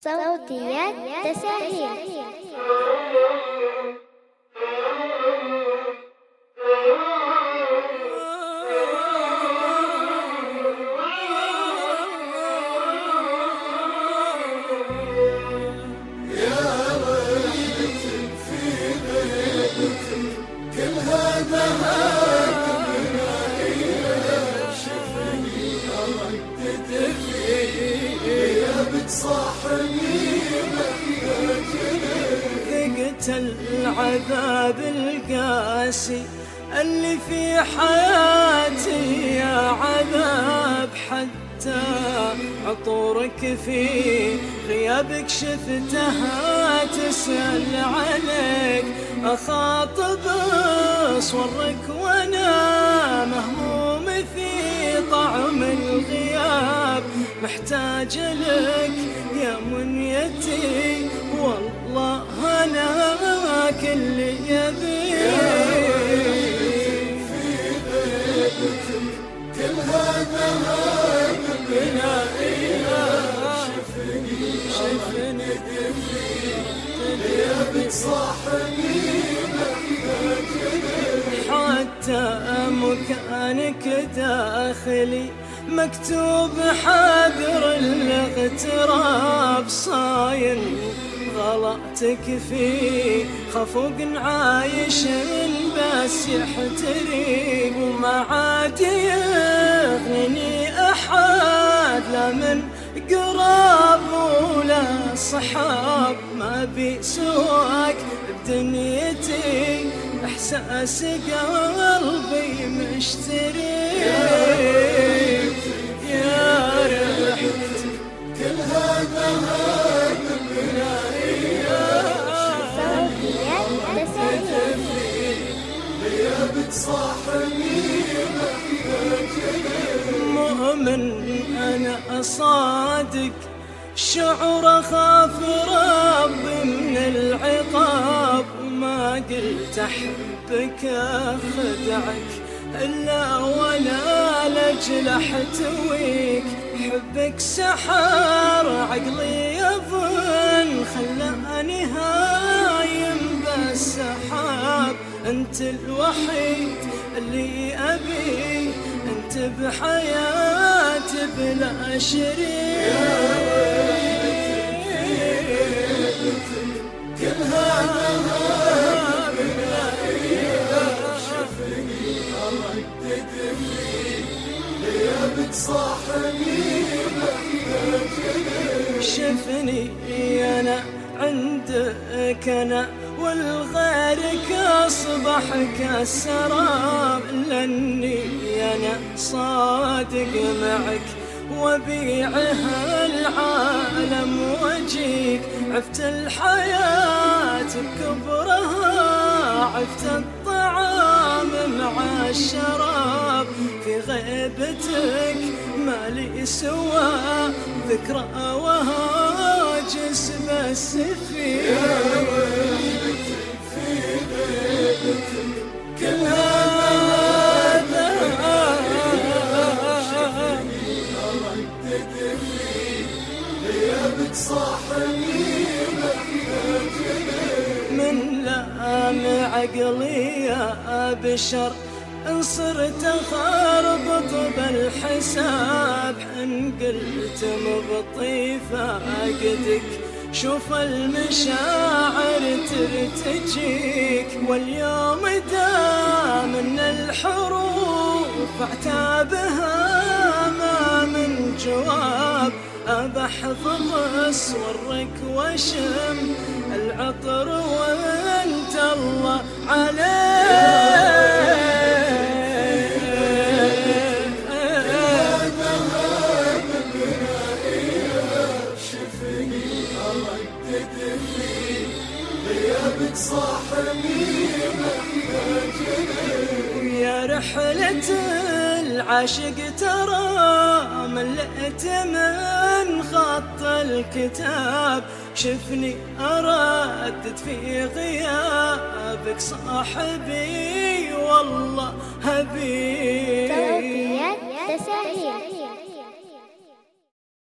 صوتيات تساهيل. كل هذا شفني ردد فيه يا بتصاحبني ذقت العذاب القاسي اللي في حياتي يا عذاب، حتى عطورك في غيابك شفتها تسأل عليك، أخاطب صورك وانا مهموم في طعم الغياب، محتاج لك يا منيتي والله أنا كل يبي كل هذا بنا شفني يا بتصاحبني حتى مكانك داخلي مكتوب حذر الاغتراب، صاين غلطتك فيه خفوق عايش بس يحتري، وما عاد يغنيني أحد لا من قراب ولا صحاب، ما بي سواك بدنيتي إحساس قلبي مشتري يا ريت كل هذا مؤمن أنا أصادق شعور أخاف رب من العقاب، وما قلت أحبك أخدعك إلا ولا لجل أحتويك، حبك سحر عقلي يظن خلاني هايم بالسحاب، أنت الوحيد اللي أبي، أنت بحياتي بلا شريك، كل هذا شفني أنا عندك أنا والغيرك أصبح كالسراب، لأني أنا صادق معك وبيعها العالم وجيك، عفت الحياة بكبرها عفت الطعام مع الشراب، في غيبتك ما لي سوى ذكرى وهاجس بس فيك كل هذا يا بتصاحبني من لام عقلي يا بشر إن صرت أخربط بالحساب، إن قلت مبطي فاقدك شوف المشاعر ترتجيك، واليوم دام من الحروف اعتابها ما من جواب، أبحفظ صورك واشم العطر وانت الله عليك، يا رحلة العاشق ترى ملأت من خط الكتاب، شفني أردد في غيابك صاحبي والله هبي. صوتيات تساهيل.